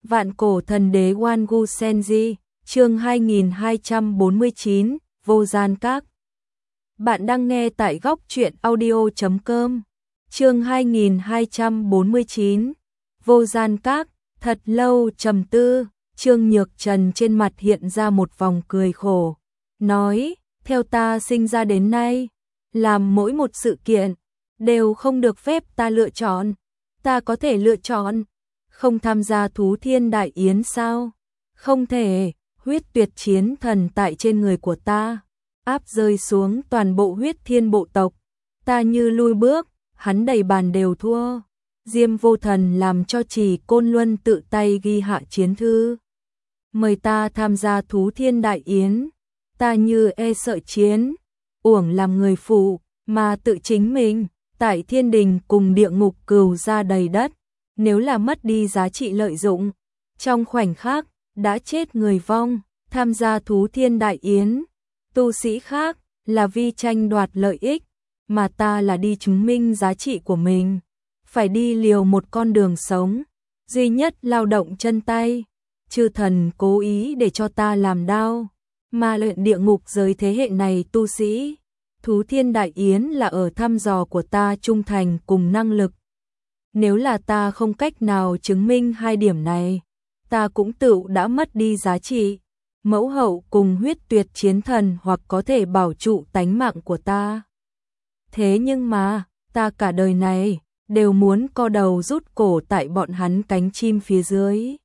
Vạn cổ thần đế Wangu Senji, chương 2249, Vô Gian Các. Bạn đang nghe tại góc truyện audio.com. Chương 2249, Vô Gian Các. Thật lâu trầm tư, Trương Nhược Trần trên mặt hiện ra một vòng cười khổ, nói: theo ta sinh ra đến nay, làm mỗi một sự kiện đều không được phép ta lựa chọn. Ta có thể lựa chọn không tham gia Thú Thiên Đại Yến sao? Không thể. Huyết tuyệt chiến thần tại trên người của ta áp rơi xuống toàn bộ huyết thiên bộ tộc. Ta như lui bước, hắn đầy bàn đều thua. Diêm Vô Thần làm cho Trì Côn Luân tự tay ghi hạ chiến thư, mời ta tham gia Thú Thiên Đại Yến. Ta như e sợ chiến, uổng làm người phụ, mà tự chính mình. Tại thiên đình cùng địa ngục cừu ra đầy đất, nếu là mất đi giá trị lợi dụng, trong khoảnh khắc đã chết người vong. Tham gia Thú Thiên Đại Yến, tu sĩ khác là vì tranh đoạt lợi ích, mà ta là đi chứng minh giá trị của mình, phải đi liều một con đường sống, duy nhất lao động chân tay. Chư thần cố ý để cho ta làm đao, mà luyện địa ngục giới thế hệ này tu sĩ. Thú Thiên Đại Yến là ở thăm dò của ta trung thành cùng năng lực. Nếu là ta không cách nào chứng minh hai điểm này, ta cũng tự đã mất đi giá trị. Mẫu hậu cùng huyết tuyệt chiến thần hoặc có thể bảo trụ tánh mạng của ta. Thế nhưng mà, ta cả đời này đều muốn co đầu rút cổ tại bọn hắn cánh chim phía dưới.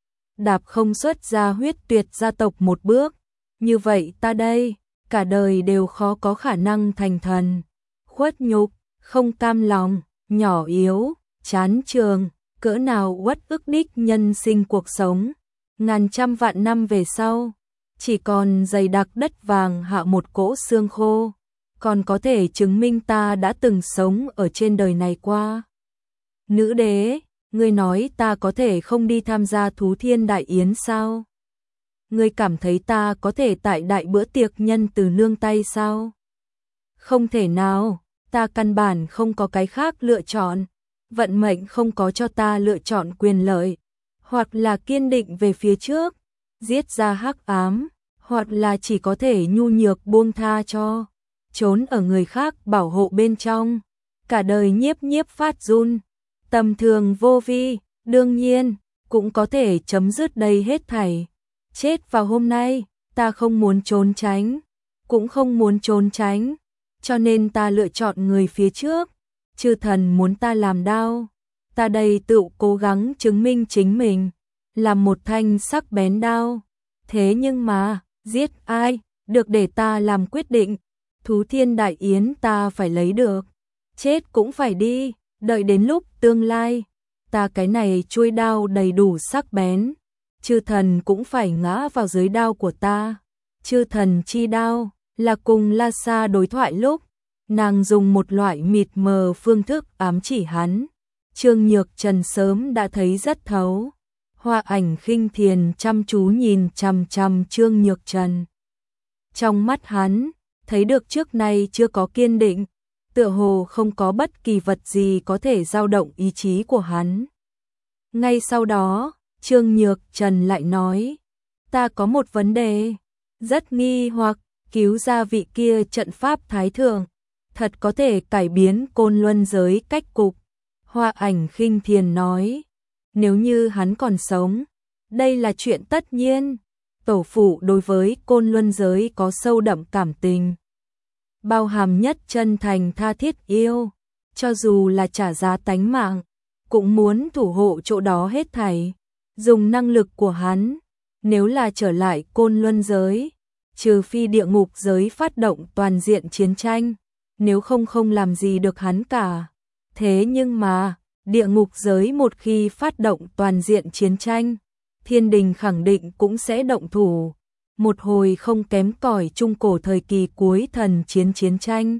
Đạp không xuất ra huyết tuyệt gia tộc một bước, như vậy ta đây cả đời đều khó có khả năng thành thần. Khuất nhục, không cam lòng, nhỏ yếu, chán trường, cỡ nào uất ức đích nhân sinh cuộc sống. Ngàn trăm vạn năm về sau, chỉ còn dày đặc đất vàng hạ một cỗ xương khô, còn có thể chứng minh ta đã từng sống ở trên đời này qua. Nữ đế, ngươi nói ta có thể không đi tham gia Thú Thiên Đại Yến sao? Ngươi cảm thấy ta có thể tại đại bữa tiệc nhân từ nương tay sao? Không thể nào, ta căn bản không có cái khác lựa chọn. Vận mệnh không có cho ta lựa chọn quyền lợi, hoặc là kiên định về phía trước, giết ra hắc ám, hoặc là chỉ có thể nhu nhược buông tha cho, trốn ở người khác bảo hộ bên trong, cả đời nhiếp nhiếp phát run, tầm thường vô vi, đương nhiên, cũng có thể chấm dứt đây hết thảy. Chết vào hôm nay, ta không muốn trốn tránh, cũng không muốn trốn tránh, cho nên ta lựa chọn người phía trước. Chư thần muốn ta làm đao, ta đây tự cố gắng chứng minh chính mình, làm một thanh sắc bén đao. Thế nhưng mà, giết ai, được để ta làm quyết định. Thú Thiên Đại Yến ta phải lấy được, chết cũng phải đi, đợi đến lúc tương lai, ta cái này chuôi đao đầy đủ sắc bén, chư thần cũng phải ngã vào dưới đao của ta. Chư thần chi đao, là cùng La Sa đối thoại lúc, nàng dùng một loại mịt mờ phương thức ám chỉ hắn. Trương Nhược Trần sớm đã thấy rất thấu. Hoa Ảnh Khinh Thiền chăm chú nhìn chằm chằm Trương Nhược Trần. Trong mắt hắn, thấy được trước nay chưa có kiên định, tựa hồ không có bất kỳ vật gì có thể dao động ý chí của hắn. Ngay sau đó, Trương Nhược Trần lại nói: ta có một vấn đề, rất nghi hoặc, cứu ra vị kia trận pháp thái thượng, thật có thể cải biến Côn Luân giới cách cục. Hoa Ảnh Khinh Thiền nói: nếu như hắn còn sống, đây là chuyện tất nhiên. Tổ phụ đối với Côn Luân giới có sâu đậm cảm tình, bao hàm nhất chân thành tha thiết yêu, cho dù là trả giá tánh mạng, cũng muốn thủ hộ chỗ đó hết thảy. Dùng năng lực của hắn, nếu là trở lại Côn Luân giới, trừ phi địa ngục giới phát động toàn diện chiến tranh, nếu không không làm gì được hắn cả. Thế nhưng mà, địa ngục giới một khi phát động toàn diện chiến tranh, thiên đình khẳng định cũng sẽ động thủ. Một hồi không kém cỏi trung cổ thời kỳ cuối thần chiến tranh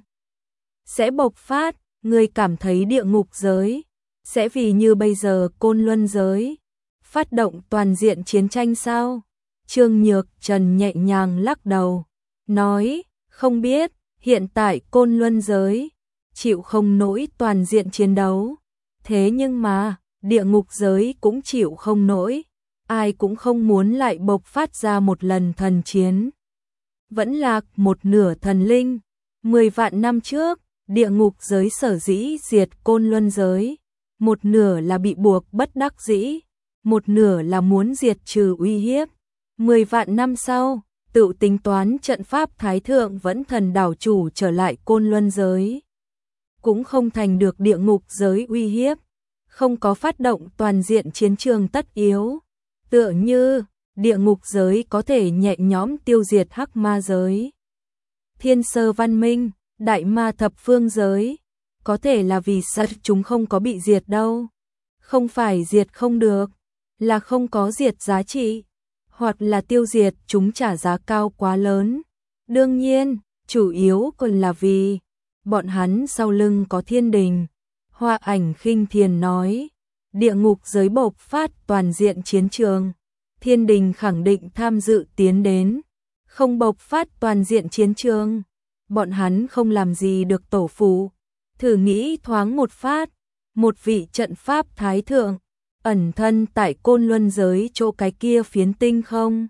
sẽ bộc phát. Người cảm thấy địa ngục giới sẽ vì như bây giờ Côn Luân giới phát động toàn diện chiến tranh sao? Trương Nhược Trần nhẹ nhàng lắc đầu, nói: không biết, hiện tại Côn Luân giới chịu không nổi toàn diện chiến đấu, thế nhưng mà địa ngục giới cũng chịu không nổi. ai cũng không muốn lại bộc phát ra một lần thần chiến. Vẫn lạc một nửa thần linh, 10 vạn năm trước, địa ngục giới sở dĩ diệt Côn Luân giới, một nửa là bị buộc bất đắc dĩ, một nửa là muốn diệt trừ uy hiếp. 10 vạn năm sau, tự tính toán trận pháp thái thượng vẫn thần đảo chủ trở lại Côn Luân giới. Cũng không thành được địa ngục giới uy hiếp, không có phát động toàn diện chiến trường tất yếu. Tựa như, địa ngục giới có thể nhẹ nhõm tiêu diệt hắc ma giới. Thiên sơ văn minh, đại ma thập phương giới, có thể là vì sao chúng không có bị diệt đâu. Không phải diệt không được, là không có diệt giá trị, hoặc là tiêu diệt chúng trả giá cao quá lớn. Đương nhiên, chủ yếu còn là vì bọn hắn sau lưng có thiên đình. Hoa Ảnh Khinh Thiền nói, địa ngục giới bộc phát toàn diện chiến trường, thiên đình khẳng định tham dự tiến đến. Không bộc phát toàn diện chiến trường, bọn hắn không làm gì được tổ phụ. Thử nghĩ thoáng một phát, một vị trận pháp thái thượng, ẩn thân tại Côn Luân giới chỗ cái kia phiến tinh không.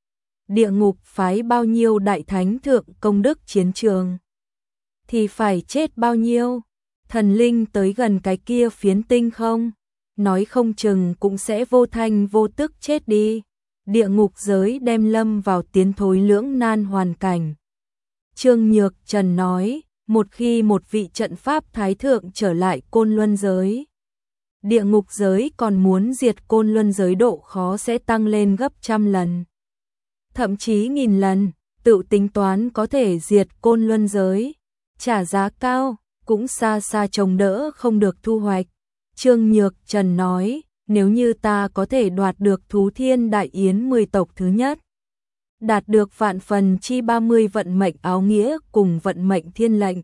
Địa ngục phái bao nhiêu đại thánh thượng công đức chiến trường, thì phải chết bao nhiêu. Thần linh tới gần cái kia phiến tinh không, nói không chừng cũng sẽ vô thanh vô tức chết đi. Địa ngục giới đem lâm vào tiến thối lưỡng nan hoàn cảnh. Trương Nhược Trần nói, một khi một vị trận pháp thái thượng trở lại Côn Luân giới, địa ngục giới còn muốn diệt Côn Luân giới độ khó sẽ tăng lên gấp trăm lần. Thậm chí nghìn lần, tự tính toán có thể diệt Côn Luân giới, trả giá cao, cũng xa xa trông đỡ không được thu hoạch. Trương Nhược Trần nói, nếu như ta có thể đoạt được Thú Thiên Đại Yến 10 tộc thứ nhất, đạt được vạn phần chi 30 vận mệnh áo nghĩa cùng vận mệnh thiên lệnh,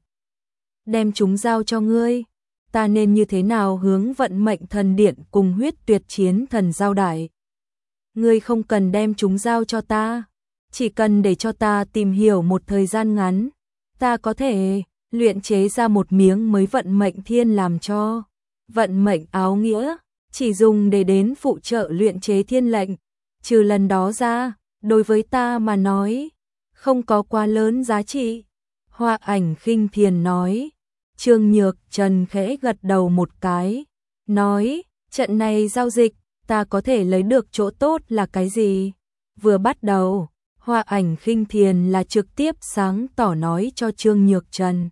đem chúng giao cho ngươi, ta nên như thế nào hướng vận mệnh thần điện cùng huyết tuyệt chiến thần giao đãi? Ngươi không cần đem chúng giao cho ta, chỉ cần để cho ta tìm hiểu một thời gian ngắn, ta có thể luyện chế ra một miếng mới vận mệnh thiên làm cho. Vận mệnh áo nghĩa, chỉ dùng để đến phụ trợ luyện chế thiên lệnh, trừ lần đó ra, đối với ta mà nói, không có quá lớn giá trị. Hoa Ảnh Khinh Thiền nói. Trương Nhược Trần khẽ gật đầu một cái, nói, trận này giao dịch, ta có thể lấy được chỗ tốt là cái gì? Vừa bắt đầu, Hoa Ảnh Khinh Thiền là trực tiếp sáng tỏ nói cho Trương Nhược Trần.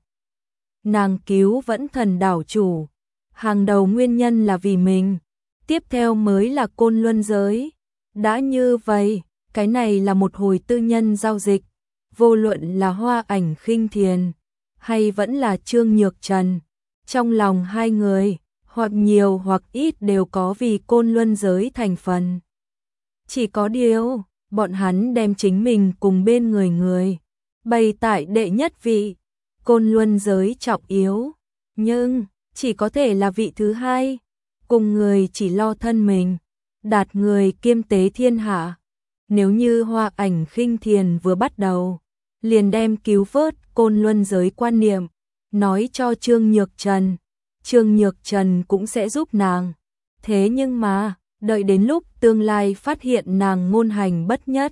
Nàng cứu vẫn thần đảo chủ, hàng đầu nguyên nhân là vì mình, tiếp theo mới là Côn Luân giới. Đã như vậy, cái này là một hồi tư nhân giao dịch, vô luận là Hoa Ảnh Khinh Thiền hay vẫn là Trương Nhược Trần, trong lòng hai người, hoặc nhiều hoặc ít đều có vì Côn Luân giới thành phần. Chỉ có điều, bọn hắn đem chính mình cùng bên người bày tại đệ nhất vị, Côn Luân giới trọng yếu, nhưng chỉ có thể là vị thứ hai, cùng người chỉ lo thân mình, đạt người kiêm tế thiên hạ. Nếu như Hoa Ảnh Khinh Thiền vừa bắt đầu, liền đem cứu vớt Côn Luân giới quan niệm, nói cho Trương Nhược Trần, Trương Nhược Trần cũng sẽ giúp nàng. Thế nhưng mà, đợi đến lúc tương lai phát hiện nàng ngôn hành bất nhất,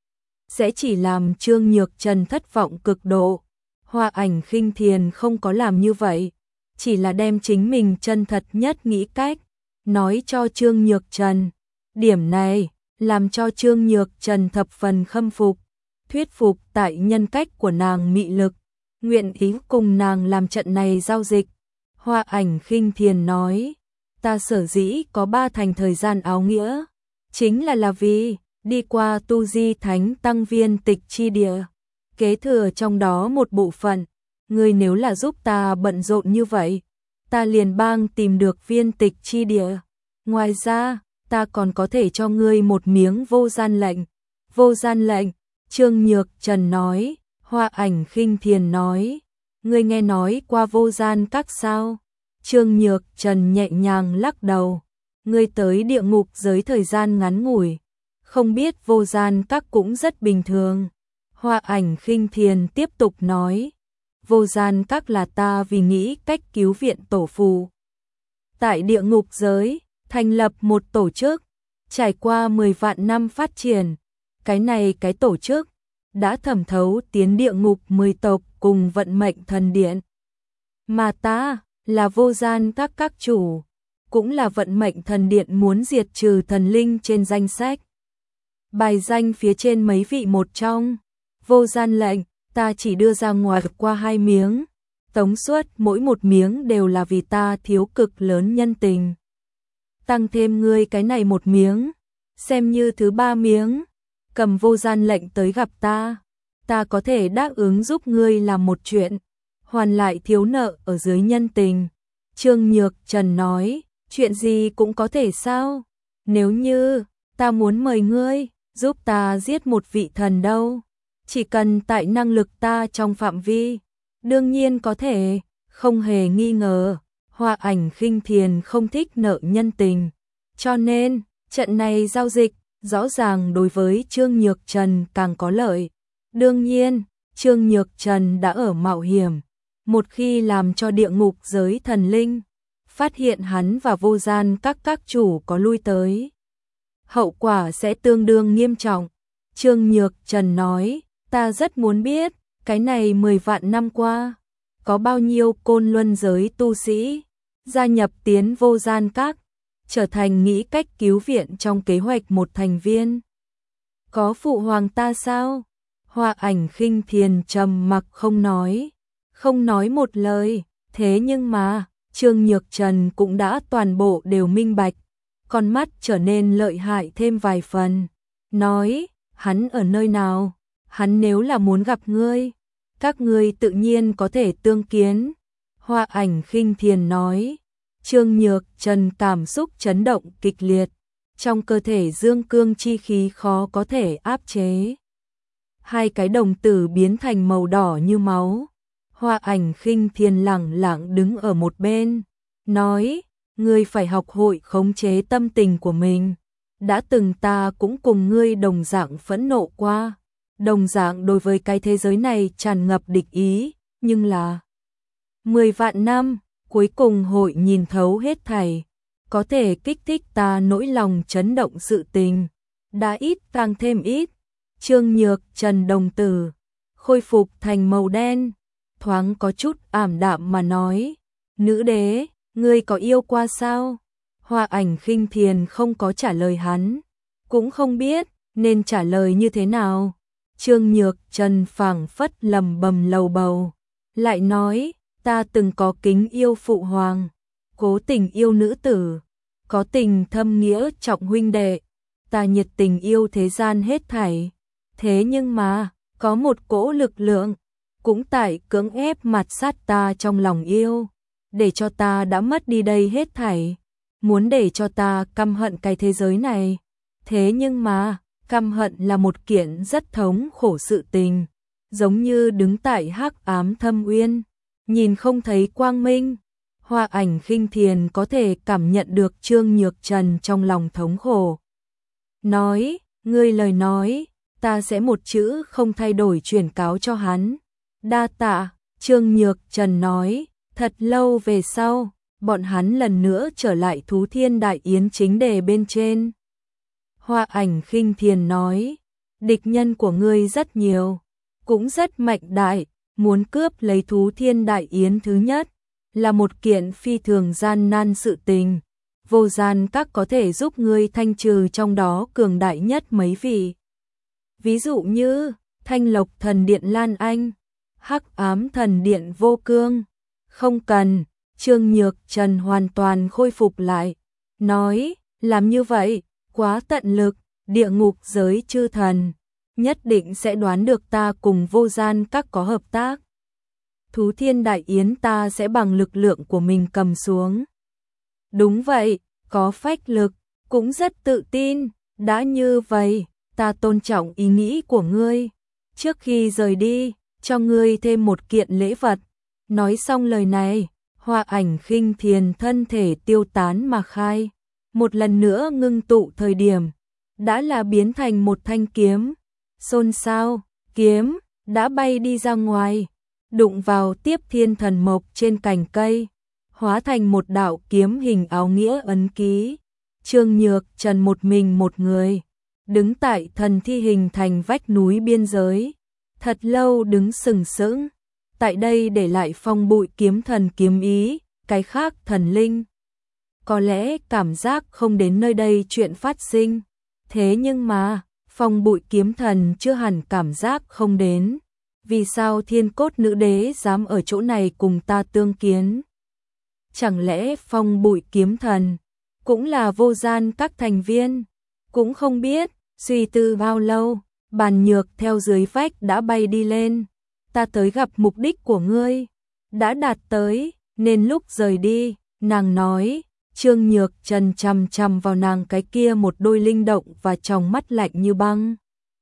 sẽ chỉ làm Trương Nhược Trần thất vọng cực độ. Hoa Ảnh Khinh Thiền không có làm như vậy, chỉ là đem chính mình chân thật nhất nghĩ cách, nói cho Trương Nhược Trần. Điểm này, làm cho Trương Nhược Trần thập phần khâm phục, thuyết phục tại nhân cách của nàng mị lực, nguyện ý cùng nàng làm trận này giao dịch. Hoa Ảnh Khinh Thiền nói, ta sở dĩ có 3 thành thời gian áo nghĩa, chính là vì đi qua tu di thánh tăng viên tịch chi địa, kế thừa trong đó một bộ phận. Ngươi nếu là giúp ta bận rộn như vậy, ta liền bang tìm được viên tịch chi địa. Ngoài ra, ta còn có thể cho ngươi một miếng vô gian lệnh. Vô gian lệnh, Trương Nhược Trần nói. Hoa Ảnh Khinh Thiền nói, ngươi nghe nói qua vô gian các sao? Trương Nhược Trần nhẹ nhàng lắc đầu, ngươi tới địa ngục giới thời gian ngắn ngủi, không biết vô gian các cũng rất bình thường. Hoa Ảnh Khinh Thiền tiếp tục nói, vô gian các là ta vì nghĩ cách cứu viện tổ phù. Tại địa ngục giới, thành lập một tổ chức, Trải qua 10 vạn năm phát triển, cái tổ chức đã thẩm thấu tiến địa ngục 10 tộc cùng vận mệnh thần điện. Mà ta là Vô Gian các chủ, cũng là vận mệnh thần điện muốn diệt trừ thần linh trên danh sách. Bài danh phía trên mấy vị một trong. Vô Gian lệnh, ta chỉ đưa ra ngoài qua 2 miếng. Tống suất mỗi một miếng đều là vì ta thiếu cực lớn nhân tình. Tăng thêm ngươi cái này một miếng, xem như thứ 3 miếng. Cầm Vô Gian lệnh tới gặp ta có thể đáp ứng giúp ngươi làm một chuyện, hoàn lại thiếu nợ ở dưới nhân tình. Trương Nhược Trần nói, chuyện gì cũng có thể sao? Nếu như ta muốn mời ngươi giúp ta giết một vị thần đâu, chỉ cần tại năng lực ta trong phạm vi, đương nhiên có thể, không hề nghi ngờ. Hoa Ảnh Khinh Thiền không thích nợ nhân tình, cho nên trận này giao dịch rõ ràng đối với Trương Nhược Trần càng có lợi. Đương nhiên, Trương Nhược Trần đã ở mạo hiểm, một khi làm cho địa ngục giới thần linh phát hiện hắn và Vô Gian các chủ có lui tới, hậu quả sẽ tương đương nghiêm trọng. Trương Nhược Trần nói, ta rất muốn biết, cái này 10 vạn năm qua, có bao nhiêu côn luân giới tu sĩ gia nhập tiến Vô Gian các, trở thành nghĩ cách cứu viện trong kế hoạch một thành viên. Có phụ hoàng ta sao? Hoa Ảnh Khinh Thiền trầm mặc không nói một lời. Thế nhưng mà Trương Nhược Trần cũng đã toàn bộ đều minh bạch, con mắt trở nên lợi hại thêm vài phần. Nói, hắn ở nơi nào? Hắn nếu là muốn gặp ngươi, các ngươi tự nhiên có thể tương kiến. Hoa Ảnh Khinh Thiền nói. Trương Nhược Trần cảm xúc chấn động kịch liệt, trong cơ thể dương cương chi khí khó có thể áp chế. Hai cái đồng tử biến thành màu đỏ như máu. Hoa Ảnh Khinh Thiền lẳng lặng đứng ở một bên, nói, ngươi phải học hội khống chế tâm tình của mình. Đã từng ta cũng cùng ngươi đồng dạng phẫn nộ qua, đồng dạng đối với cái thế giới này tràn ngập địch ý, nhưng là 10 vạn năm, cuối cùng hội nhìn thấu hết thảy, có thể kích thích ta nỗi lòng chấn động sự tình, đã ít càng thêm ít. Trương Nhược Trần đồng tử khôi phục thành màu đen, thoáng có chút ảm đạm mà nói, nữ đế, ngươi có yêu qua sao? Hoa Ảnh Khinh Thiền không có trả lời hắn, cũng không biết nên trả lời như thế nào. Trương Nhược Trần phảng phất lầm bầm lầu bầu, lại nói, ta từng có kính yêu phụ hoàng, cố tình yêu nữ tử, có tình thâm nghĩa trọng huynh đệ, ta nhiệt tình yêu thế gian hết thảy. Thế nhưng mà, có một cỗ lực lượng, cũng tại cưỡng ép mạt sát ta trong lòng yêu, để cho ta đã mất đi đây hết thảy, muốn để cho ta căm hận cái thế giới này. Thế nhưng mà, căm hận là một kiện rất thống khổ sự tình, giống như đứng tại hắc ám thâm uyên, nhìn không thấy quang minh. Hoa Ảnh Khinh Thiền có thể cảm nhận được Trương Nhược Trần trong lòng thống khổ. Nói, ngươi lời nói, ta sẽ một chữ không thay đổi truyền cáo cho hắn. Đa tạ. Trương Nhược Trần nói. Thật lâu về sau, bọn hắn lần nữa trở lại Thú Thiên Đại Yến chính đề bên trên. Hoa Ảnh Khinh Thiền nói, địch nhân của ngươi rất nhiều, cũng rất mạnh đại, muốn cướp lấy Thú Thiên Đại Yến thứ nhất, là một kiện phi thường gian nan sự tình. Vô Gian các có thể giúp ngươi thanh trừ trong đó cường đại nhất mấy vị. Ví dụ như, Thanh Lộc Thần Điện Lan Anh, Hắc Ám Thần Điện Vô Cương. Không cần. Trương Nhược Trần hoàn toàn khôi phục lại, nói, làm như vậy, quá tận lực, địa ngục giới chư thần nhất định sẽ đoán được ta cùng Vô Gian các có hợp tác. Thú Thiên Đại Yến ta sẽ bằng lực lượng của mình cầm xuống. Đúng vậy, có phách lực, cũng rất tự tin. Đã như vậy, ta tôn trọng ý nghĩ của ngươi. Trước khi rời đi, cho ngươi thêm một kiện lễ vật. Nói xong lời này, Hoa Ảnh Khinh Thiền thân thể tiêu tán mà khai. Một lần nữa ngưng tụ thời điểm, đã là biến thành một thanh kiếm. Xôn xao, kiếm đã bay đi ra ngoài, đụng vào Tiếp Thiên Thần Mộc trên cành cây, hóa thành một đạo kiếm hình áo nghĩa ấn ký. Trương Nhược Trần một mình một người, đứng tại thần thi hình thành vách núi biên giới, thật lâu đứng sừng sững, tại đây để lại phong bụi kiếm thần kiếm ý, cái khác thần linh. Có lẽ cảm giác không đến nơi đây chuyện phát sinh, thế nhưng mà, phong bụi kiếm thần chưa hẳn cảm giác không đến. Vì sao thiên cốt nữ đế dám ở chỗ này cùng ta tương kiến? Chẳng lẽ phong bụi kiếm thần cũng là vô gian các thành viên? Cũng không biết, suy tư bao lâu, Bàn Nhược theo dưới vách đã bay đi lên. Ta tới gặp mục đích của ngươi, đã đạt tới, nên lúc rời đi, nàng nói. Trương Nhược Trần chằm chằm vào nàng cái kia một đôi linh động và tròng mắt lạnh như băng.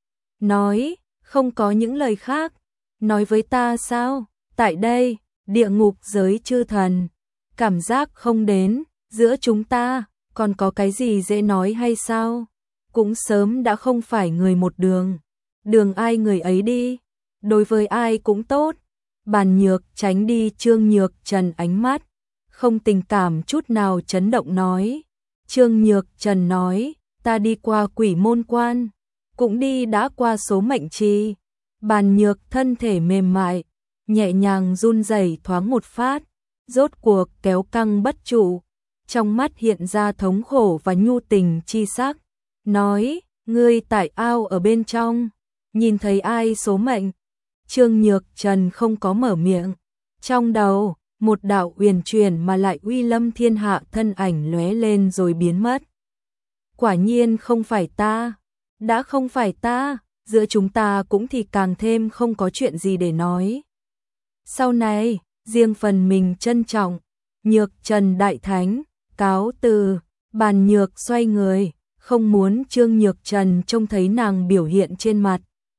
Nói, không có những lời khác. Nói với ta sao? Tại đây, địa ngục giới chư thần. Cảm giác không đến, giữa chúng ta, còn có cái gì dễ nói hay sao? Cũng sớm đã không phải người một đường. Đường ai người ấy đi. Đối với ai cũng tốt. Bàn Nhược tránh đi Trương Nhược Trần ánh mắt. Không tình cảm chút nào chấn động nói. Trương Nhược Trần nói, ta đi qua Quỷ Môn Quan, cũng đi đã qua số mệnh trì. Bàn Nhược thân thể mềm mại, nhẹ nhàng run rẩy thoáng một phát, rốt cuộc kéo căng bất trụ, trong mắt hiện ra thống khổ và nhu tình chi sắc, nói, ngươi tại ao ở bên trong, nhìn thấy ai số mệnh? Trương Nhược Trần không có mở miệng, trong đầu một đạo uyển chuyển mà lại uy lâm thiên hạ thân ảnh lóe lên rồi biến mất. Quả nhiên không phải ta, đã không phải ta, giữa chúng ta cũng thì càng thêm không có chuyện gì để nói. Sau này, riêng phần mình trân trọng, Nhược Trần đại thánh, cáo từ, Bàn Nhược xoay người, không muốn Trương Nhược Trần trông thấy nàng biểu hiện trên mặt.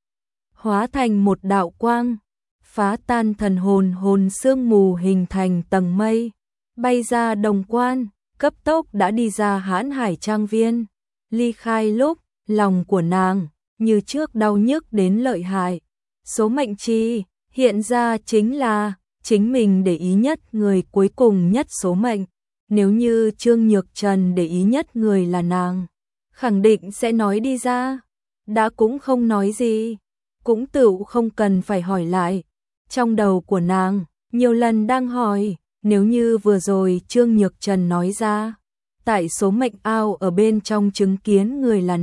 Hóa thành một đạo quang, phá tan thần hồn sương mù hình thành tầng mây, bay ra Đồng Quan, cấp tốc đã đi ra Hãn Hải Trang Viên. Ly khai lúc, lòng của nàng như trước đau nhức đến lợi hại. Số mệnh chi hiện ra chính là chính mình để ý nhất người cuối cùng nhất số mệnh. Nếu như Trương Nhược Trần để ý nhất người là nàng, khẳng định sẽ nói đi ra. Đã cũng không nói gì, cũng tựu không cần phải hỏi lại. Trong đầu của nàng, nhiều lần đang hỏi, nếu như vừa rồi Trương Nhược Trần nói ra, tại số mệnh ao ở bên trong chứng kiến người là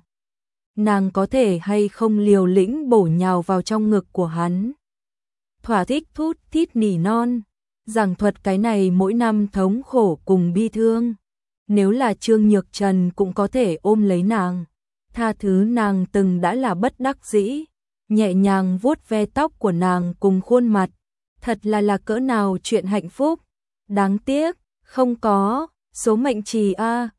nàng có thể hay không liều lĩnh bổ nhào vào trong ngực của hắn. Thỏa thích thút thít nỉ non, giảng thuật cái này mỗi năm thống khổ cùng bi thương. Nếu là Trương Nhược Trần cũng có thể ôm lấy nàng, tha thứ nàng từng đã là bất đắc dĩ, nhẹ nhàng vuốt ve tóc của nàng cùng khuôn mặt, thật là cỡ nào chuyện hạnh phúc. Đáng tiếc, không có, số mệnh trì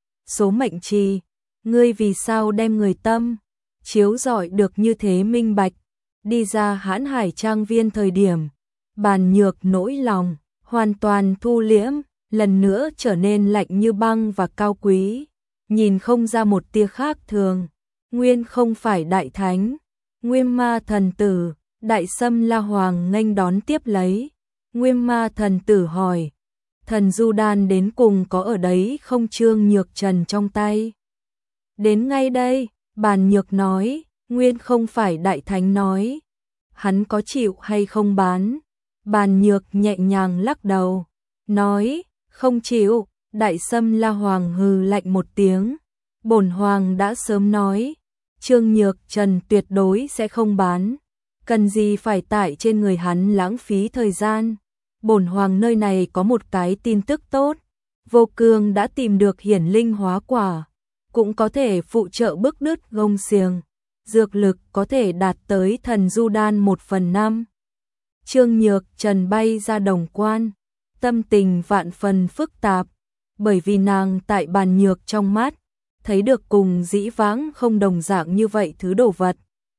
số mệnh trì, ngươi vì sao đem người tâm chiếu rọi được như thế minh bạch. Đi ra Hãn Hải Trang Viên thời điểm, Bàn Nhược nỗi lòng hoàn toàn thu liễm, lần nữa trở nên lạnh như băng và cao quý, nhìn không ra một tia khác thường. Nguyên không phải đại thánh, Nguyên Ma thần tử, Đại Sâm La Hoàng nghênh đón tiếp lấy. Nguyên Ma thần tử hỏi, thần du đan đến cùng có ở đấy không? Trương Nhược Trần trong tay. Đến ngay đây, Bàn Nhược nói. Nguyên không phải đại thánh nói, hắn có chịu hay không bán? Bàn Nhược nhẹ nhàng lắc đầu, nói, không chịu. Đại Sâm La Hoàng hừ lạnh một tiếng, bổn hoàng đã sớm nói, Trương Nhược Trần tuyệt đối sẽ không bán, cần gì phải tại trên người hắn lãng phí thời gian. Bổn hoàng nơi này có một cái tin tức tốt, Vô Cương đã tìm được hiển linh hóa quả, cũng có thể phụ trợ bức đứt gông xiềng, dược lực có thể đạt tới thần du đan 1/5. Trương Nhược Trần bay ra Đồng Quan, tâm tình vạn phần phức tạp, bởi vì nàng tại Bàn Nhược trong mắt, thấy được cùng dĩ vãng không đồng dạng như vậy thứ đồ vật.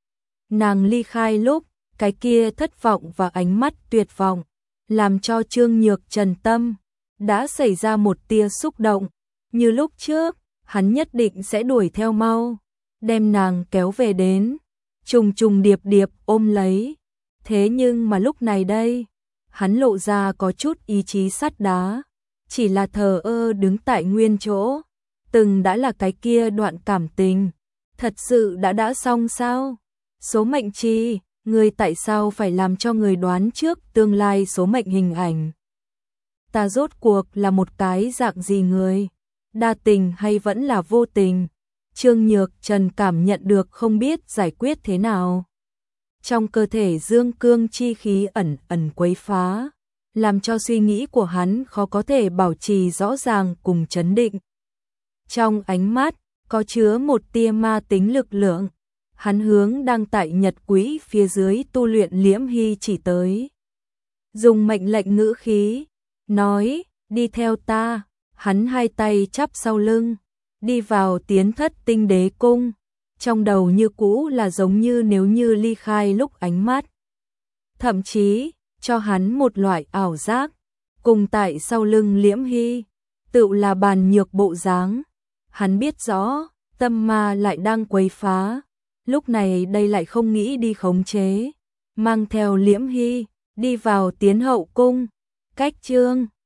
Nàng ly khai lúc, cái kia thất vọng và ánh mắt tuyệt vọng, làm cho Trương Nhược Trần tâm đã xảy ra một tia xúc động, như lúc trước, hắn nhất định sẽ đuổi theo mau, đem nàng kéo về đến, trùng trùng điệp điệp ôm lấy. Thế nhưng mà lúc này đây, hắn lộ ra có chút ý chí sắt đá, chỉ là thờ ơ đứng tại nguyên chỗ, từng đã là cái kia đoạn cảm tình, thật sự đã xong sao? Số mệnh chi, người tại sao phải làm cho người đoán trước tương lai số mệnh hình ảnh? Ta rốt cuộc là một cái dạng gì người? Đa tình hay vẫn là vô tình? Trương Nhược Trần cảm nhận được không biết giải quyết thế nào. Trong cơ thể dương cương chi khí ẩn ẩn quấy phá, làm cho suy nghĩ của hắn khó có thể bảo trì rõ ràng cùng chấn định. Trong ánh mắt, có chứa một tia ma tính lực lượng, hắn hướng đang tại nhật quỹ phía dưới tu luyện Liễm Hy chỉ tới. Dùng mệnh lệnh ngữ khí, nói, đi theo ta, hắn hai tay chắp sau lưng, đi vào tiến thất tinh đế cung, trong đầu như cũ là giống như nếu như ly khai lúc ánh mắt. Thậm chí, cho hắn một loại ảo giác, cùng tại sau lưng Liễm Hy, tự là bàn nhược bộ dáng. Hắn biết rõ, tâm ma lại đang quấy phá, lúc này đây lại không nghĩ đi khống chế, mang theo Liễm Hy, đi vào tiến hậu cung, cách Trương